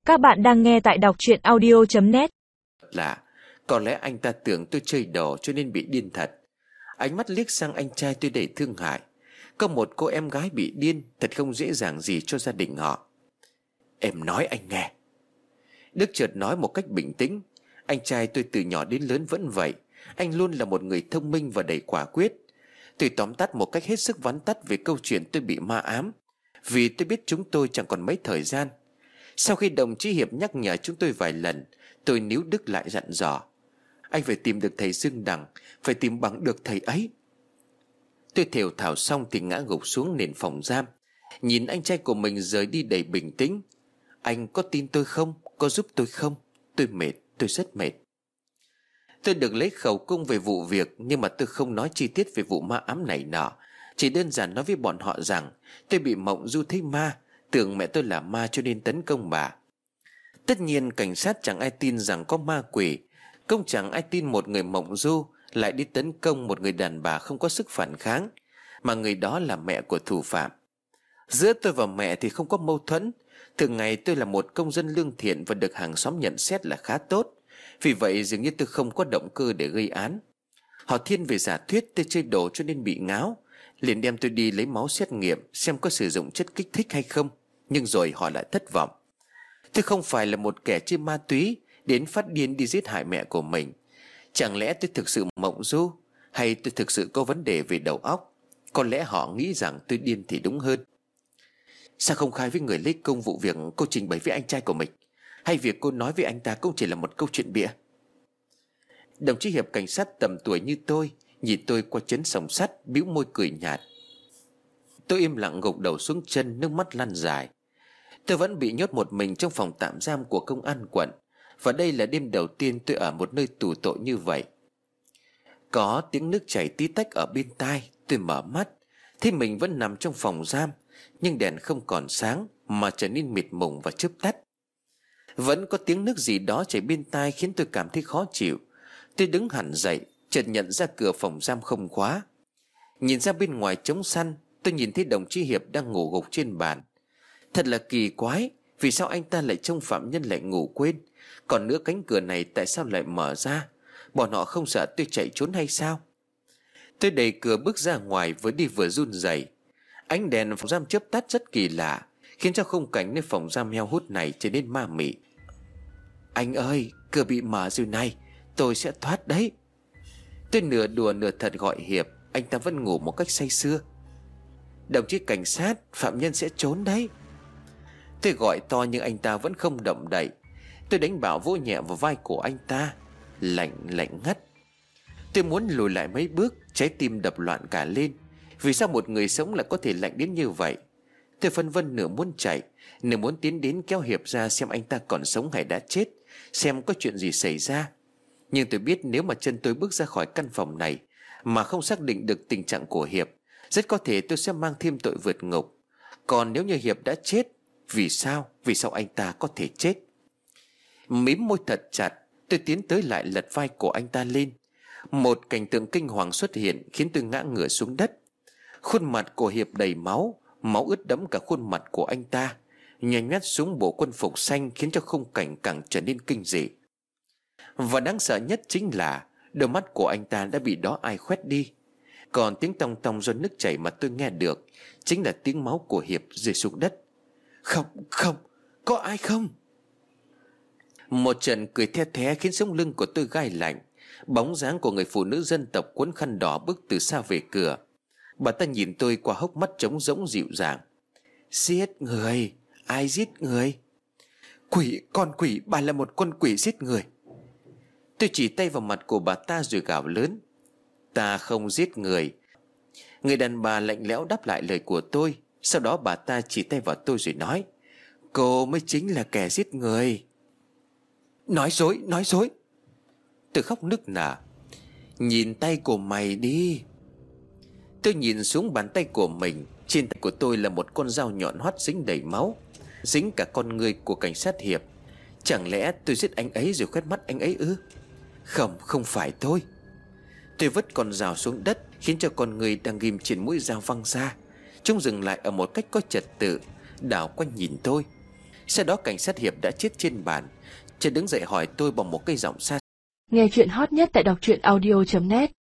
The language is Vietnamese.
Các bạn đang nghe tại đọc truyện audio.net. Lạ, có lẽ anh ta tưởng tôi chơi đổ cho nên bị điên thật. Ánh mắt liếc sang anh trai tôi đầy thương hại. Có một cô em gái bị điên thật không dễ dàng gì cho gia đình họ. Em nói anh nghe. Đức chợt nói một cách bình tĩnh. Anh trai tôi từ nhỏ đến lớn vẫn vậy. Anh luôn là một người thông minh và đầy quả quyết. Tôi tóm tắt một cách hết sức vắn tắt về câu chuyện tôi bị ma ám, vì tôi biết chúng tôi chẳng còn mấy thời gian. Sau khi đồng chí Hiệp nhắc nhở chúng tôi vài lần, tôi níu Đức lại dặn dò: anh phải tìm được thầy Dương Đằng, phải tìm bằng được thầy ấy. Tôi thều thào xong thì ngã gục xuống nền phòng giam, nhìn anh trai của mình rời đi đầy bình tĩnh. Anh có tin tôi không? Có giúp tôi không? Tôi mệt, tôi rất mệt. Tôi được lấy khẩu cung về vụ việc, nhưng mà tôi không nói chi tiết về vụ ma ám này nọ. Chỉ đơn giản nói với bọn họ rằng tôi bị mộng du thấy ma, tưởng mẹ tôi là ma cho nên tấn công bà. Tất nhiên cảnh sát chẳng ai tin rằng có ma quỷ, cũng chẳng ai tin một người mộng du lại đi tấn công một người đàn bà không có sức phản kháng, mà người đó là mẹ của thủ phạm. Giữa tôi và mẹ thì không có mâu thuẫn. Thường ngày tôi là một công dân lương thiện và được hàng xóm nhận xét là khá tốt. Vì vậy dường như tôi không có động cơ để gây án. Họ thiên về giả thuyết tôi chơi đồ cho nên bị ngáo, liền đem tôi đi lấy máu xét nghiệm xem có sử dụng chất kích thích hay không. Nhưng rồi họ lại thất vọng. Tôi không phải là một kẻ chơi ma túy đến phát điên đi giết hại mẹ của mình. Chẳng lẽ tôi thực sự mộng du, hay tôi thực sự có vấn đề về đầu óc? Có lẽ họ nghĩ rằng tôi điên thì đúng hơn. Sao không khai với người lấy công vụ việc cô trình bày với anh trai của mình? Hay việc cô nói với anh ta cũng chỉ là một câu chuyện bịa? Đồng chí Hiệp cảnh sát tầm tuổi như tôi nhìn tôi qua chấn sòng sắt, bĩu môi cười nhạt. Tôi im lặng gục đầu xuống chân, nước mắt lăn dài. Tôi vẫn bị nhốt một mình trong phòng tạm giam của công an quận, và đây là đêm đầu tiên tôi ở một nơi tù tội như vậy. Có tiếng nước chảy tí tách ở bên tai. Tôi mở mắt thấy mình vẫn nằm trong phòng giam, nhưng đèn không còn sáng mà trở nên mịt mùng và chớp tắt. Vẫn có tiếng nước gì đó chảy bên tai khiến tôi cảm thấy khó chịu. Tôi đứng hẳn dậy, chợt nhận ra cửa phòng giam không khóa. Nhìn ra bên ngoài trống săn, tôi nhìn thấy đồng chí Hiệp đang ngủ gục trên bàn. Thật là kỳ quái, vì sao anh ta lại trông phạm nhân lại ngủ quên? Còn nữa, cánh cửa này tại sao lại mở ra? Bọn họ không sợ tôi chạy trốn hay sao? Tôi đẩy cửa bước ra ngoài, vừa đi vừa run rẩy. Ánh đèn phòng giam chớp tắt rất kỳ lạ, khiến cho khung cảnh nơi phòng giam heo hút này trở nên ma mị. Anh ơi, cửa bị mở rồi này, tôi sẽ thoát đấy. Tôi nửa đùa nửa thật gọi Hiệp. Anh ta vẫn ngủ một cách say sưa. Đồng chí cảnh sát, phạm nhân sẽ trốn đấy. Tôi gọi to nhưng anh ta vẫn không động đậy. Tôi đánh bảo vỗ nhẹ vào vai của anh ta. Lạnh lạnh ngắt. Tôi muốn lùi lại mấy bước, trái tim đập loạn cả lên. Vì sao một người sống lại có thể lạnh đến như vậy? Tôi phân vân, nửa muốn chạy, nửa muốn tiến đến kéo Hiệp ra xem anh ta còn sống hay đã chết, xem có chuyện gì xảy ra. Nhưng tôi biết nếu mà chân tôi bước ra khỏi căn phòng này mà không xác định được tình trạng của Hiệp, rất có thể tôi sẽ mang thêm tội vượt ngục. Còn nếu như Hiệp đã chết, vì sao anh ta có thể chết? Mím môi thật chặt, tôi tiến tới lại lật vai của anh ta lên. Một cảnh tượng kinh hoàng xuất hiện khiến tôi ngã ngửa xuống đất. Khuôn mặt của Hiệp đầy máu, máu ướt đẫm cả khuôn mặt của anh ta, nhòe nhét xuống bộ quân phục xanh khiến cho khung cảnh càng trở nên kinh dị. Và đáng sợ nhất chính là đôi mắt của anh ta đã bị đó ai khoét đi. Còn tiếng tong tong do nước chảy mà tôi nghe được chính là tiếng máu của Hiệp rơi xuống đất. Không, có ai không? Một trận cười the thé khiến sống lưng của tôi gai lạnh. Bóng dáng của người phụ nữ dân tộc quấn khăn đỏ bước từ xa về cửa. Bà ta nhìn tôi qua hốc mắt trống rỗng dịu dàng. Giết người? Ai giết người? Quỷ, con quỷ, bà là một con quỷ giết người. Tôi chỉ tay vào mặt của bà ta rồi gào lớn. Ta không giết người. Người đàn bà lạnh lẽo đáp lại lời của tôi. Sau đó bà ta chỉ tay vào tôi rồi nói: cô mới chính là kẻ giết người. Nói dối. Tôi khóc nức nở. Nhìn tay của mày đi. Tôi nhìn xuống bàn tay của mình. Trên tay của tôi là một con dao nhọn hoắt dính đầy máu, dính cả con người của cảnh sát Hiệp. Chẳng lẽ tôi giết anh ấy rồi khoét mắt anh ấy ư? Không phải tôi. Tôi vứt con dao xuống đất, khiến cho con người đang ghim trên mũi dao văng ra. Chúng dừng lại ở một cách có trật tự, đảo quanh nhìn tôi. Sau đó cảnh sát Hiệp đã chết trên bàn. Chợt đứng dậy hỏi tôi bằng một cái giọng xa. Nghe chuyện hot nhất tại đọc truyện audio.net.